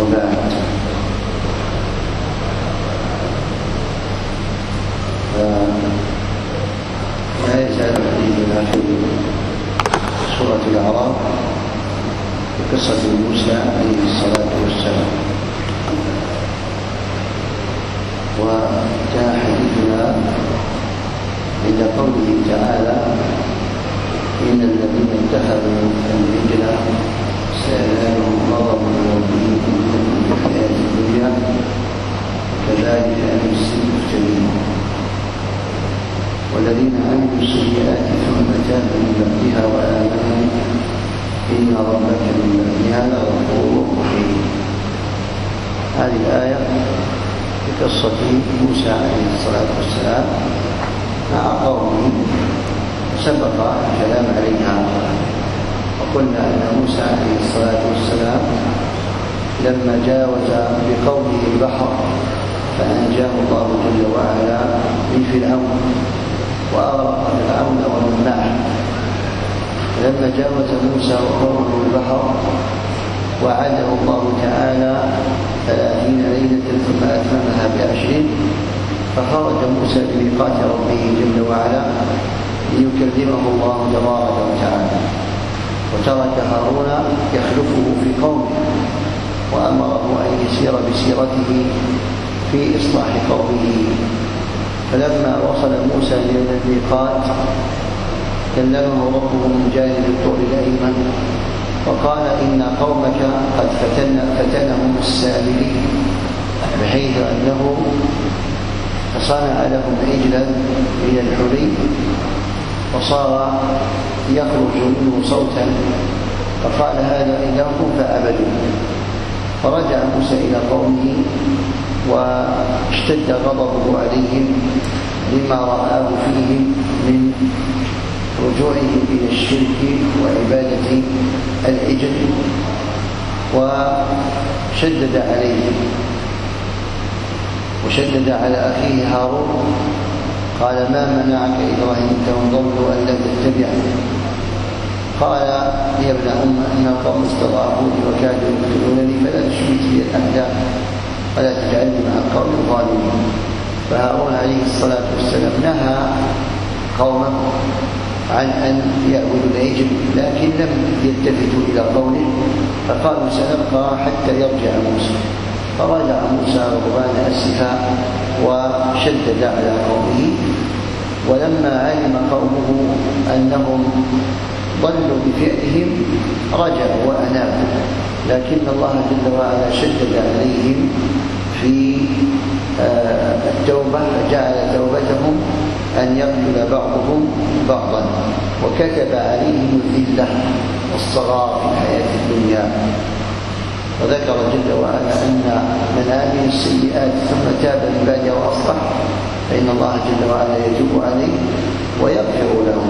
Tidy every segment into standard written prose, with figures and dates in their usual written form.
وبعد. لا يزال حديثنا في سورة الأعراف بقصة موسى عليه الصلاة والسلام، وجاء حديثنا عند قوله تعالى: إن الذين اتخذوا العجل سينالهم غضب من ربهم إنهم في الحياة الدنيا كذلك نجزي المجرمين. والذين عملوا السيئات ثم تابوا من بعدها وآمنوا إن ربك من بعدها لغفور رحيم. هذه الآية في قصة موسى عليه الصلاة والسلام مع قومه، سبق الكلام عليها، وقلنا أن موسى عليه الصلاة والسلام لما جاوز بقومه البحر فأنجاه الله جل وعلا من فرعون وأغرق فرعون ومن معه. لما جاوز موسى وقومه البحر وعده الله تعالى 30 ليلة ثم أتممها ب10، فخرج موسى بميقات ربه جل وعلا ليكلمه الله تبارك وتعالى، وترك هارون يخلفه في قومه وأمره أن يسير بسيرته في إصلاح قومه. فلما وصل موسى إلى الميقات كلمه ربه من جانب الطور الأيمن وقال: إن قومك قد فتنهم السامري، بحيث أنه صنع لهم عجلا من الحلي وصار يخرج منه صوتا، فقال: هذا إلهكم فأبدوا. فرجع موسى إلى قومه واشتد غضبه عليهم لما رآه فيهم من رجوعهم إلى الشرك وعبادة العجل، وشدد عليهم وشدد على أخيه هارون. قال: ما منعك إذ رأيت ضلوا أن لم تتبعني؟ قال: يا ابن أم إن القوم استضعفوني وكادوا يقتلونني فلا تشمت بي الأعداء ولا تجعلني مع القوم الظالمين. فهارون عليه الصلاة والسلام نهى قومه عن أن يعبدوا العجل، لكن لم يلتفتوا إلى قوله، فقالوا: سنبقى حتى يرجع موسى. فرجع موسى غضبان أسفا وشدد على قومه. ولما علم قومه أنهم ضلوا بفعلهم رجعوا وأنابوا، لكن الله جل وعلا شدد عليهم في التوبة، فجعل توبتهم أن يقتل بعضهم بعضا، وكتب عليهم الذلة والصغار في الحياة الدنيا. وذكر جل وعلا أن من عمل السيئات ثم تاب من بعدها وأصلح فإن الله جل وعلا يتوب عليه ويغفر له.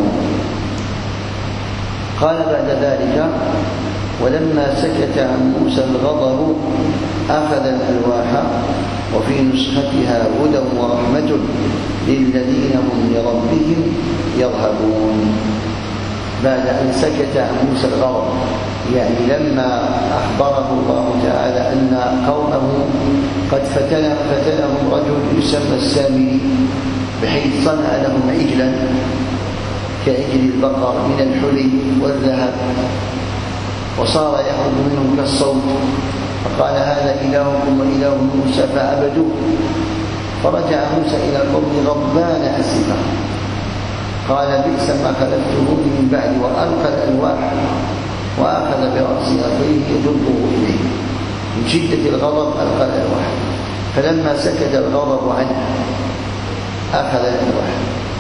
قال بعد ذلك: ولما سكت عن موسى الغضب أخذ الألواح وفي نسختها هدى ورحمة للذين هم لربهم يرهبون. بعد أن سكت عن موسى الغضب، يعني لما أخبره الله تعالى أن قومه قد فتنهم رجل يسمى السامري، بحيث صنع لهم عجلا كعجل البقر من الحلي والذهب وصار يخرج منهم كالصوت، فقال: هذا إلهكم وإله موسى فعبدوه. فرجع موسى إلى قومه غضبان أسفا، قال: بئس ما خلفتموني من بعد، وألقى الألواح وأخذ برأس أخيه يجره إليه. من شدة الغضب ألقى الألواح، فلما سكت الغضب عنه أخذ الألواح،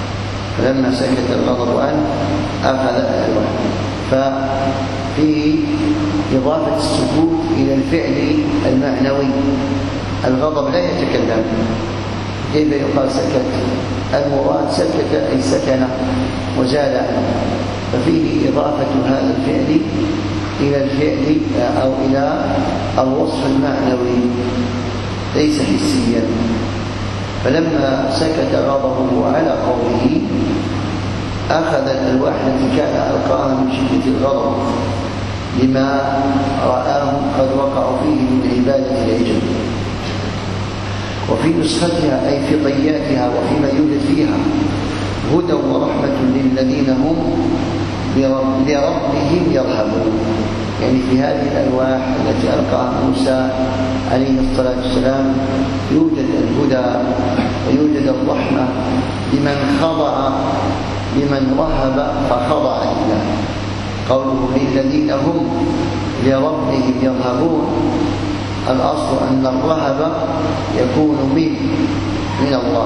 ففيه إضافة السكوت إلى الفعل المعنوي. الغضب لا يتكلم، كيف يقال سكت؟ المراد سكت أي سكن وزال عنه، ففيه إضافة هذا الفعل إلى الفعل أو إلى الوصف المعنوي ليس حسيا. فلما سكت غضبه على قومه أخذ الألواح التي كان ألقاها من شدة الغضب لما رآهم قد وقعوا فيه من عبادة العجل. وفي نسختها أي في طياتها وفيما يوجد فيها هدى ورحمة للذين هم لربهم يرهبون. يعني في هذه الألواح التي ألقاها موسى عليه الصلاة والسلام يوجد الهدى ويوجد الرحمة لمن خضع، لمن رهب فخضع لله. قوله للذين هم لربهم يرهبون، الأصل أن الرهب يكون من الله،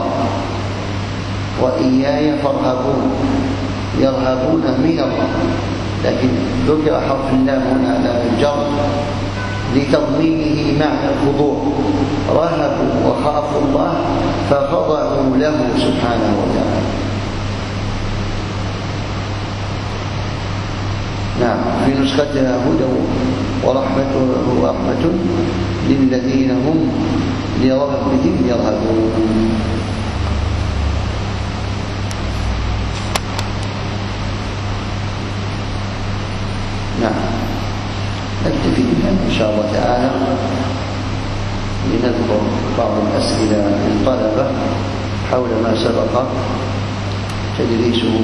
وإياي فارهبون، يرهبون من الله، لكن ذكر حرف اللام هنا لام الجر لتضمينه معنى الخضوع. رهبوا وخافوا الله فخضعوا له سبحانه وتعالى. نعم، في نسختها هدى ورحمة للذين هم لربهم يرهبون. نعم، نكتفي بها إن شاء الله تعالى لنذكر بعض الأسئلة للطلبة حول ما سبق تدريسه.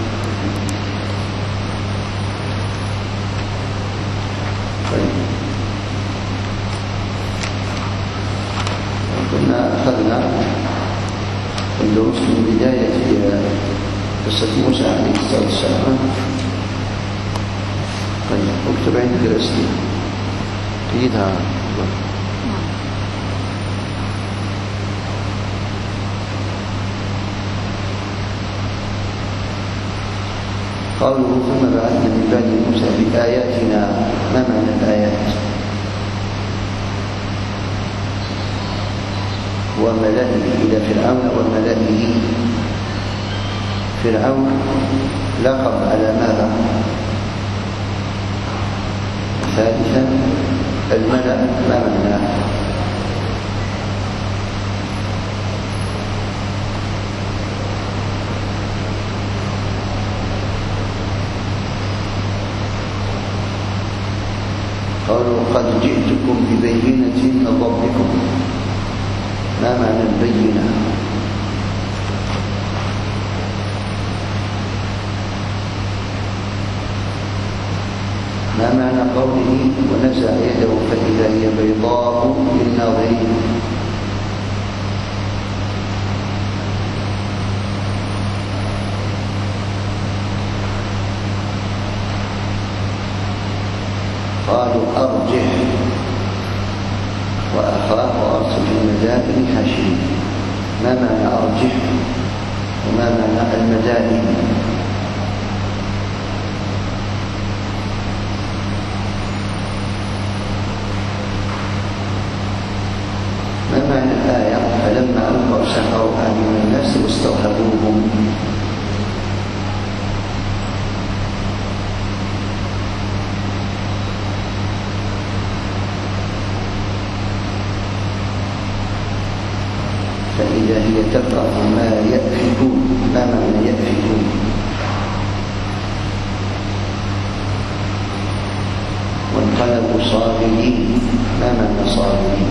كنا أخذنا الدروس من بداية قصة موسى عليه الصلاة والسلام. طيب، اكتب عندك رسالة تجدها. قوله ثم بعثنا من بعد موسى بآياتنا. ما معنى الآيات؟ وملئه إلى فرعون وملئه. فرعون لقب على ماذا؟ ثالثا الملأ ما معناه؟ قالوا قد جئتكم ببينة من ربكم. ما معنى البينة؟ ما معنى قوله ونزع يده فإذا هي بيضاء للناظرين؟ قالوا أرجح وأخاه وأرسل في المدائن حاشرين. ما معنى أرجح وما معنى المدائن؟ ما معنى الآية فلما ألقوا سحروا أعين الناس واسترهبوهم؟ فإذا هي تقرأ ما يأفكون. ما معنى يأفكون؟ وانقلبوا صاغرين. ما معنى صاغرين؟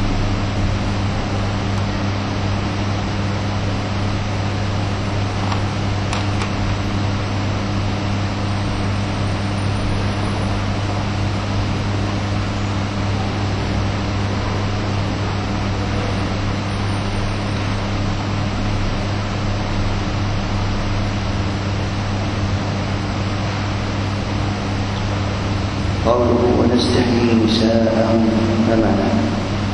قوله ونستحيي نساءهم. ما معناه؟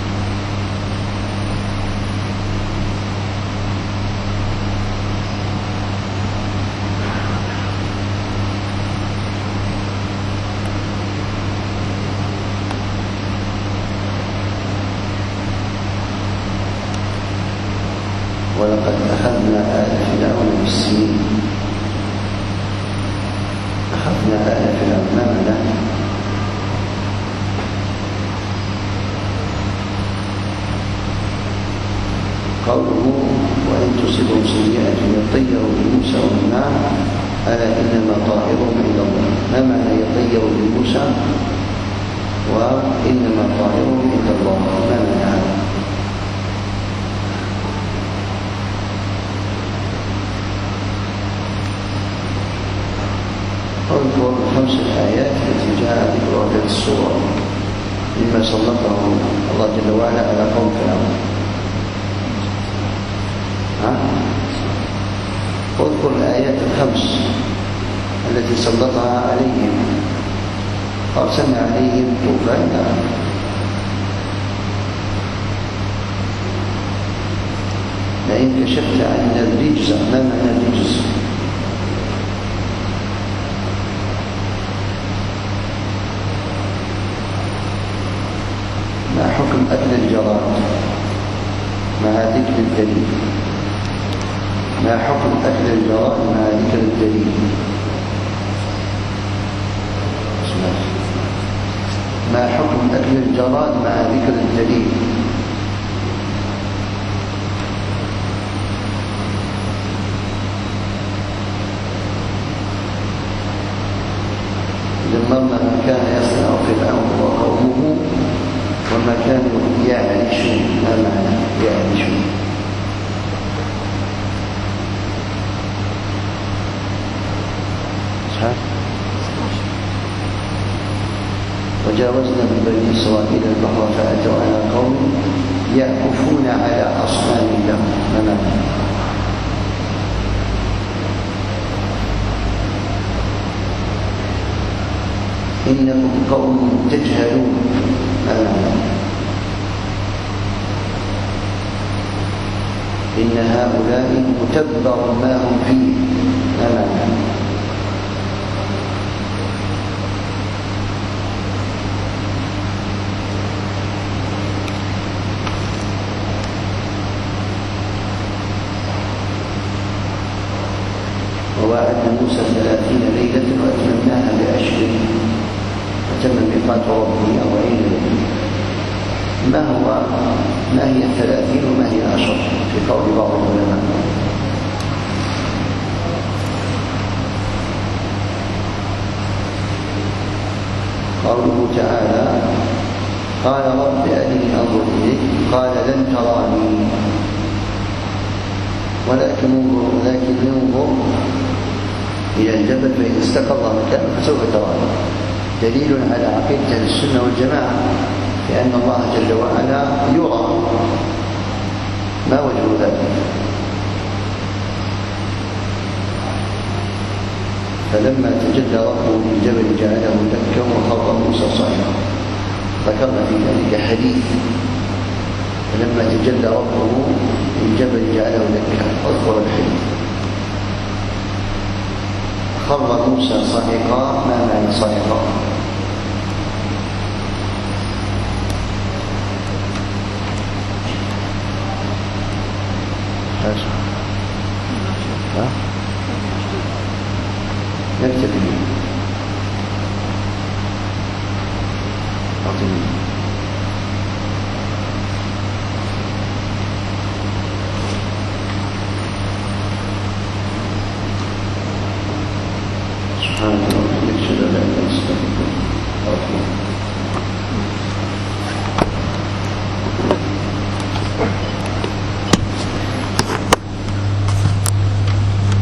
ولقد أخذنا آل فرعون بالسنين. أخذنا آل فرعون. ما معناه؟ قوله وإن تصبهم سيئة يطيروا بموسى ومن معه ألا إنما طائرهم عند الله. ما معنى يطير بموسى وإنما طائرهم عند الله ما منعه. اذكر الخمس الآيات التي جاء ذكرها في السورة مما سلطه الله جل وعلا على قوم فرعون. اذكر الآيات الخمس التي سلطها عليهم. أرسلنا عليهم طوفانا لئن كشفت عنا الرجز. ما معنى الرجز؟ ما حكم أكل الجراد مع ذكر الدليل؟ ما حكم أكل الجراد مع ذكر الدليل؟ ما حكم أكل الجراد مع ذكر الدليل؟ دمرنا ما كان يصنع فرعون وقومه وما كانوا يعرشون. ما معنى يعرشون؟ وجاوزنا ببني إسرائيل البحر فأتوا على قوم يعكفون على أصنام لهم. ما معنى؟ إنكم قوم تجهلون. ما معنى؟ إن هؤلاء متبر ما هم فيه. ما معنى؟ وواعدنا موسى 30 ليلة وأتممناها ب10 وتم ميقات ربه 40 ليلة. ما هي 30 وما هي 10 في قول بعض العلماء؟ قوله تعالى قال رب أرني أنظر إليك قال لن تراني ولكن انظر إلى الجبل فإن استقر مكانه فسوف تراني. دليل على عقيدة أهل السنة والجماعة لأن الله جل وعلا يرى. ما وجه ذلك؟ فلما تجلى ربه للجبل جعله دكا وخر موسى صعقا. ذكرنا في ذلك حديث فلما تجلى ربه للجبل جعله دكا. اذكر الحديث. خر موسى صعقا. ما معنى صعقا؟